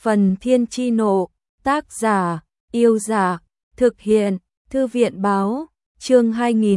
Phần Thiên Chi Nộ, tác giả, Yêu Giả, thực hiện, Thư viện Báo, chương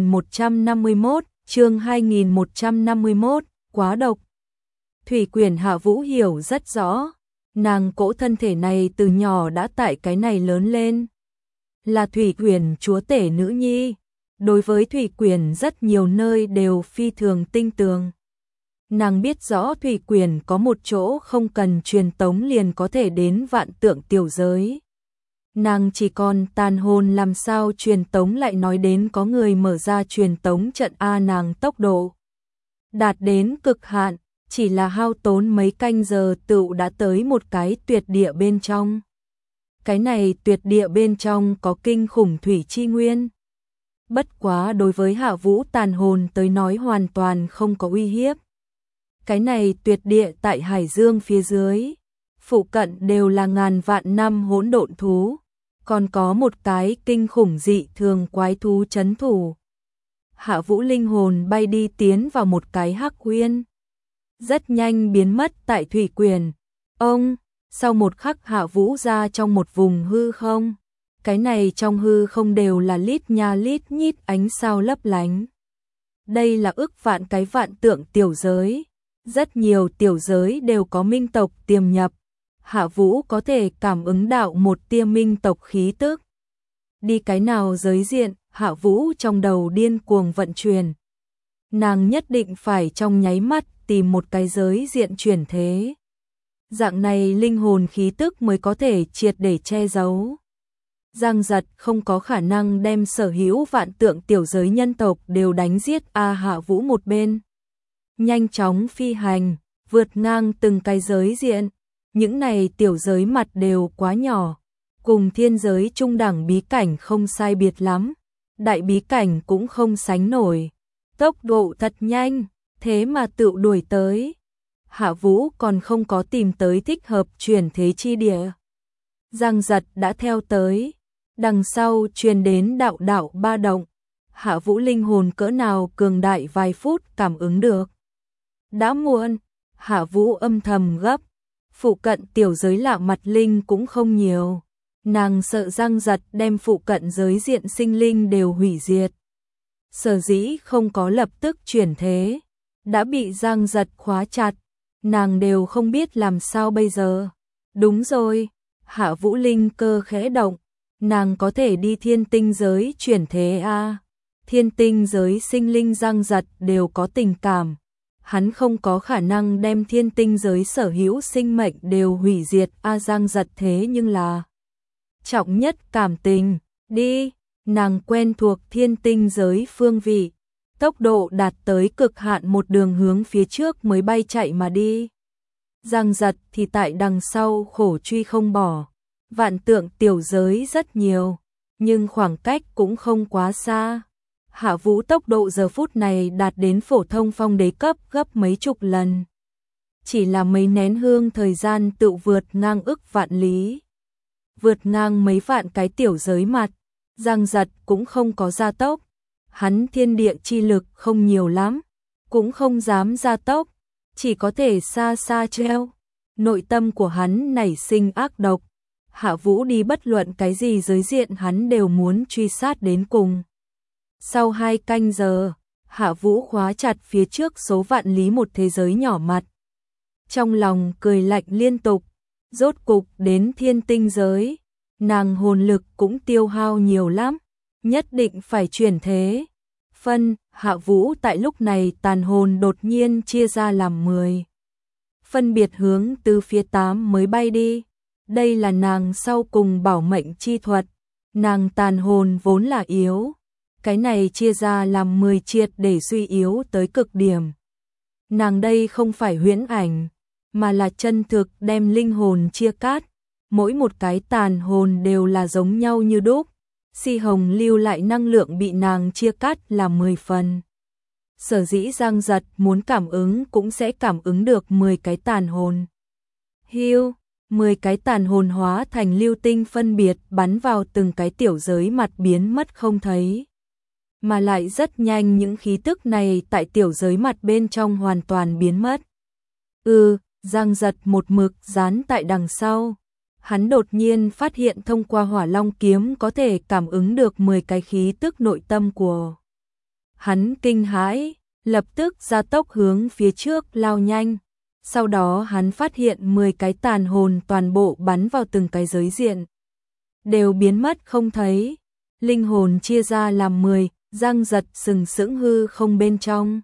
2151, quá độc. Thủy Quyển Hạ Vũ hiểu rất rõ, nàng cỗ thân thể này từ nhỏ đã tại cái này lớn lên. Là Thủy Quyển chúa tể nữ nhi, đối với Thủy Quyển rất nhiều nơi đều phi thường tinh tường. Nàng biết rõ Thủy Quyển có một chỗ không cần truyền tống liền có thể đến vạn tượng tiểu giới. Nàng chỉ còn tàn hồn làm sao truyền tống, lại nói đến có người mở ra truyền tống trận a, nàng tốc độ đạt đến cực hạn, chỉ là hao tốn mấy canh giờ tựu đã tới một cái tuyệt địa bên trong. Cái này tuyệt địa bên trong có kinh khủng thủy chi nguyên. Bất quá đối với Hạ Vũ tàn hồn tới nói hoàn toàn không có uy hiếp. Cái này tuyệt địa tại hải dương phía dưới, phụ cận đều là ngàn vạn năm hỗn độn thú, còn có một cái kinh khủng dị thường quái thú trấn thủ. Hạ Vũ linh hồn bay đi tiến vào một cái hắc uyên, rất nhanh biến mất tại Thủy Quyển. Sau một khắc Hạ Vũ ra trong một vùng hư không. Cái này trong hư không đều là lít nha lít nhít ánh sao lấp lánh. Đây là ức vạn cái vạn tượng tiểu giới. Rất nhiều tiểu giới đều có minh tộc tiềm nhập. Hạ Vũ có thể cảm ứng đạo một tia minh tộc khí tức. Đi cái nào giới diện, Hạ Vũ trong đầu điên cuồng vận chuyển. Nàng nhất định phải trong nháy mắt tìm một cái giới diện chuyển thế. Dạng này linh hồn khí tức mới có thể triệt để che giấu. Giang Giật không có khả năng đem sở hữu vạn tượng tiểu giới nhân tộc đều đánh giết Hạ Vũ một bên. Nhanh chóng phi hành, vượt ngang từng cái giới diện. Những này tiểu giới mặt đều quá nhỏ, cùng thiên giới trung đẳng bí cảnh không sai biệt lắm, đại bí cảnh cũng không sánh nổi. Tốc độ thật nhanh, thế mà tự đuổi tới. Hạ Vũ còn không có tìm tới thích hợp chuyển thế chi địa. Giang Giật đã theo tới, đằng sau truyền đến đạo đạo ba động. Hạ Vũ linh hồn cỡ nào cường đại vài phút cảm ứng được. Đã muộn, Hạ Vũ âm thầm gấp. Phụ cận tiểu giới lạ mặt linh cũng không nhiều. Nàng sợ Giang Giật đem phụ cận giới diện sinh linh đều hủy diệt. Sở dĩ không có lập tức chuyển thế, đã bị Giang Giật khóa chặt. Nàng đều không biết làm sao bây giờ. Đúng rồi, Hạ Vũ linh cơ khẽ động. Nàng có thể đi thiên tinh giới chuyển thế a. Thiên tinh giới sinh linh Giang Giật đều có tình cảm. Hắn không có khả năng đem thiên tinh giới sở hữu sinh mệnh đều hủy diệt Giang Giật thế nhưng là trọng nhất cảm tình. Đi, nàng quen thuộc thiên tinh giới phương vị, tốc độ đạt tới cực hạn, một đường hướng phía trước mới bay chạy mà đi. Giang Giật thì tại đằng sau khổ truy không bỏ. Vạn tượng tiểu giới rất nhiều, nhưng khoảng cách cũng không quá xa. Hạ Vũ tốc độ giờ phút này đạt đến phổ thông phong đế cấp gấp mấy chục lần. Chỉ là mấy nén hương thời gian tự vượt ngang ức vạn lý. Vượt ngang mấy vạn cái tiểu giới mặt. Giang Giật cũng không có gia tốc. Hắn thiên địa chi lực không nhiều lắm, cũng không dám gia tốc, chỉ có thể xa xa treo. Nội tâm của hắn nảy sinh ác độc. Hạ Vũ đi bất luận cái gì giới diện hắn đều muốn truy sát đến cùng. Sau 2 canh giờ, Hạ Vũ khóa chặt phía trước số vạn lý một thế giới nhỏ mặt. Trong lòng cười lạnh liên tục, rốt cục đến thiên tinh giới. Nàng hồn lực cũng tiêu hao nhiều lắm, nhất định phải chuyển thế. Hạ Vũ tại lúc này tàn hồn đột nhiên chia ra làm 10. Phân biệt hướng từ phía 8 mới bay đi. Đây là nàng sau cùng bảo mệnh chi thuật. Nàng tàn hồn vốn là yếu. Cái này chia ra làm 10 triệt để suy yếu tới cực điểm. Nàng đây không phải huyễn ảnh, mà là chân thực đem linh hồn chia cắt. Mỗi một cái tàn hồn đều là giống nhau như đúc. Si hồng lưu lại năng lượng bị nàng chia cắt là 10 phần. Sở dĩ Giang Giật muốn cảm ứng cũng sẽ cảm ứng được 10 cái tàn hồn. 10 cái tàn hồn hóa thành lưu tinh phân biệt bắn vào từng cái tiểu giới mặt biến mất không thấy. Mà lại rất nhanh những khí tức này tại tiểu giới mặt bên trong hoàn toàn biến mất. Giang Giật một mực dán tại đằng sau. Hắn đột nhiên phát hiện thông qua Hỏa Long kiếm có thể cảm ứng được 10 cái khí tức nội tâm của hắn. Kinh hãi, lập tức gia tốc hướng phía trước lao nhanh. Sau đó hắn phát hiện 10 cái tàn hồn toàn bộ bắn vào từng cái giới diện, đều biến mất không thấy. Linh hồn chia ra làm 10, Giang Giật sừng sững hư không bên trong.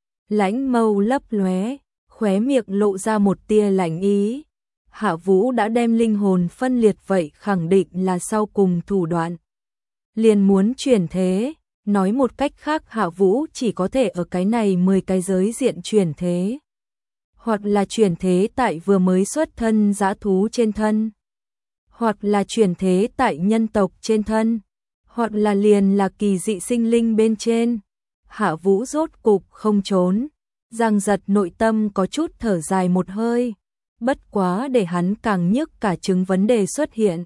Lãnh mâu lấp lóe, khóe miệng lộ ra một tia lạnh ý. Hạ Vũ đã đem linh hồn phân liệt, vậy khẳng định là sau cùng thủ đoạn. Liền muốn chuyển thế, nói một cách khác Hạ Vũ chỉ có thể ở cái này 10 cái giới diện chuyển thế. Hoặc là chuyển thế tại vừa mới xuất thân dã thú trên thân, hoặc là chuyển thế tại nhân tộc trên thân, hoặc là liền là kỳ dị sinh linh bên trên. Hạ Vũ rốt cục không trốn. Giang Giật nội tâm có chút thở dài một hơi, bất quá để hắn càng nhức cả trứng vấn đề xuất hiện.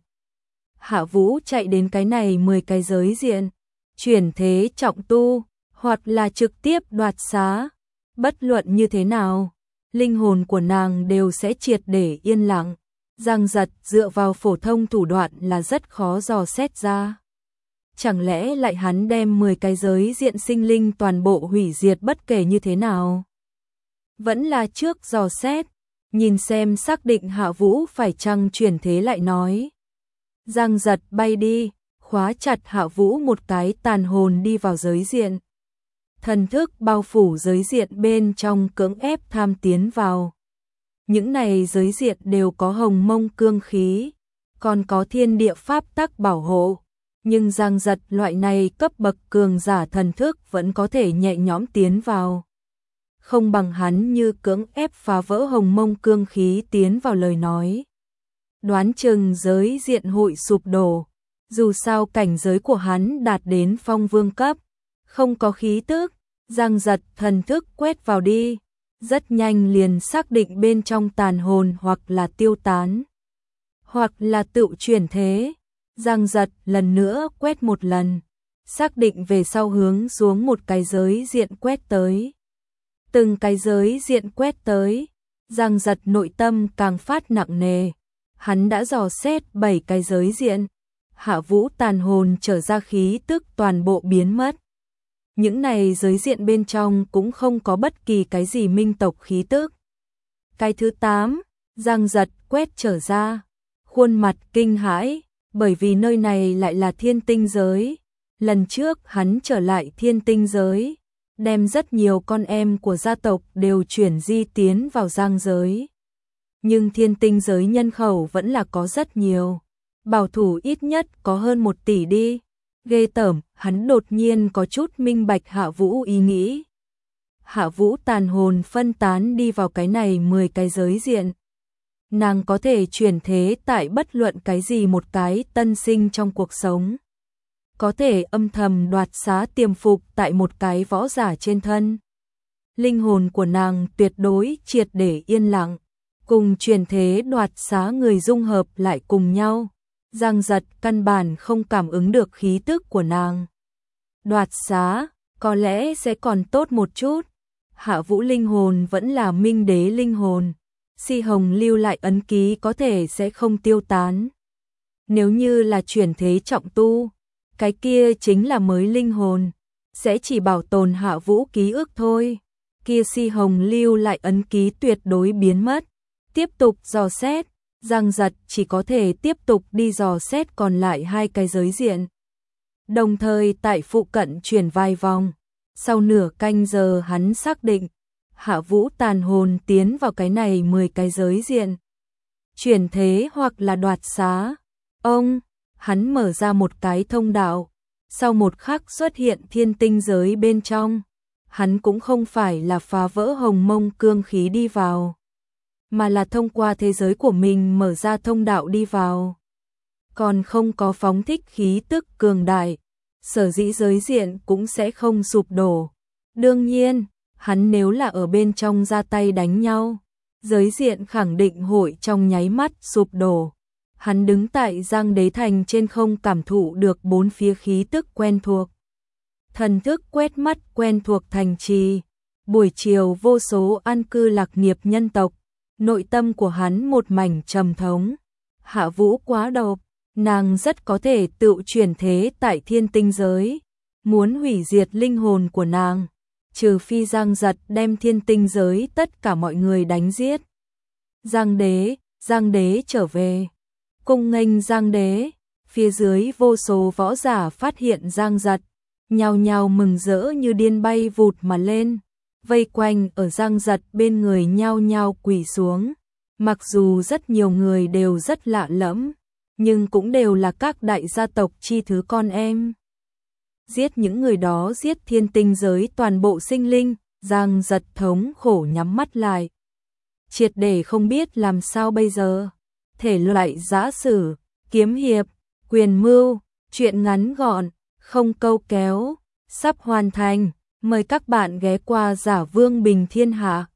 Hạ Vũ chạy đến cái này 10 cái giới diện, chuyển thế trọng tu, hoặc là trực tiếp đoạt xá. Bất luận như thế nào, linh hồn của nàng đều sẽ triệt để yên lặng. Giang Giật dựa vào phổ thông thủ đoạn là rất khó dò xét ra. Chẳng lẽ lại hắn đem 10 cái giới diện sinh linh toàn bộ hủy diệt bất kể như thế nào? Vẫn là trước dò xét, nhìn xem xác định Hạ Vũ phải chăng chuyển thế lại nói. Giang Giật bay đi, khóa chặt Hạ Vũ một cái tàn hồn đi vào giới diện. Thần thức bao phủ giới diện bên trong, cưỡng ép tham tiến vào. Những này giới diện đều có hồng mông cương khí, còn có thiên địa pháp tắc bảo hộ. Nhưng Giang Giật loại này cấp bậc cường giả thần thức vẫn có thể nhẹ nhõm tiến vào. Không bằng hắn như cưỡng ép phá vỡ hồng mông cương khí tiến vào lời nói. Đoán chừng giới diện hội sụp đổ. Dù sao cảnh giới của hắn đạt đến phong vương cấp, không có khí tức. Giang Giật thần thức quét vào đi, rất nhanh liền xác định bên trong tàn hồn hoặc là tiêu tán, hoặc là tự chuyển thế. Giang Giật lần nữa quét một lần, xác định về sau hướng xuống một cái giới diện quét tới. Từng cái giới diện quét tới, Giang Giật nội tâm càng phát nặng nề. Hắn đã dò xét 7 cái giới diện, Hạ Vũ tàn hồn trở ra khí tức toàn bộ biến mất. Những này giới diện bên trong cũng không có bất kỳ cái gì minh tộc khí tức. Cái thứ 8, Giang Giật quét trở ra, khuôn mặt kinh hãi, bởi vì nơi này lại là thiên tinh giới. Lần trước hắn trở lại thiên tinh giới, đem rất nhiều con em của gia tộc đều chuyển di tiến vào Giang giới. Nhưng thiên tinh giới nhân khẩu vẫn là có rất nhiều, bảo thủ ít nhất có hơn 1 tỷ đi. Ghê tởm, hắn đột nhiên có chút minh bạch Hạ Vũ ý nghĩ. Hạ Vũ tàn hồn phân tán đi vào cái này 10 cái giới diện. Nàng có thể chuyển thế tại bất luận cái gì một cái tân sinh trong cuộc sống. Có thể âm thầm đoạt xá tiềm phục tại một cái võ giả trên thân. Linh hồn của nàng tuyệt đối triệt để yên lặng, cùng chuyển thế đoạt xá người dung hợp lại cùng nhau. Giang Giật căn bản không cảm ứng được khí tức của nàng. Đoạt xá, có lẽ sẽ còn tốt một chút. Hạ Vũ linh hồn vẫn là minh đế linh hồn. Si Hồng lưu lại ấn ký có thể sẽ không tiêu tán. Nếu như là chuyển thế trọng tu, cái kia chính là mới linh hồn, sẽ chỉ bảo tồn Hạ Vũ ký ức thôi. Kia Si Hồng lưu lại ấn ký tuyệt đối biến mất. Tiếp tục dò xét, Giang Giật chỉ có thể tiếp tục đi dò xét còn lại 2 cái giới diện. Đồng thời tại phụ cận chuyển vài vòng. Sau nửa canh giờ hắn xác định Hạ Vũ tàn hồn tiến vào cái này 10 cái giới diện. Chuyển thế hoặc là đoạt xá. Hắn mở ra một cái thông đạo. Sau một khắc xuất hiện thiên tinh giới bên trong. Hắn cũng không phải là phá vỡ hồng mông cương khí đi vào, mà là thông qua thế giới của mình mở ra thông đạo đi vào. Còn không có phóng thích khí tức cường đại, sở dĩ giới diện cũng sẽ không sụp đổ. Đương nhiên, hắn nếu là ở bên trong ra tay đánh nhau, giới diện khẳng định hội trong nháy mắt sụp đổ. Hắn đứng tại Giang Đế Thành trên không cảm thụ được 4 phía khí tức quen thuộc. Thần thức quét mắt quen thuộc thành trì. Buổi chiều vô số an cư lạc nghiệp nhân tộc. Nội tâm của hắn một mảnh trầm thống. Hạ Vũ quá độc, nàng rất có thể tự chuyển thế tại thiên tinh giới, muốn hủy diệt linh hồn của nàng, trừ phi Giang Giật đem thiên tinh giới tất cả mọi người đánh giết. Giang đế trở về. Cung nghênh Giang đế, phía dưới vô số võ giả phát hiện Giang Giật, nhao nhao mừng rỡ như điên bay vụt mà lên, vây quanh ở Giang Giật bên người nhao nhao quỳ xuống. Mặc dù rất nhiều người đều rất lạ lẫm, nhưng cũng đều là các đại gia tộc chi thứ con em. Giết những người đó, giết thiên tinh giới toàn bộ sinh linh, Giang Giật thống khổ nhắm mắt lại. Triệt để không biết làm sao bây giờ. Thể loại giã sử, kiếm hiệp, quyền mưu, truyện ngắn gọn, không câu kéo, sắp hoàn thành. Mời các bạn ghé qua Giả Vương Bình Thiên Hạ.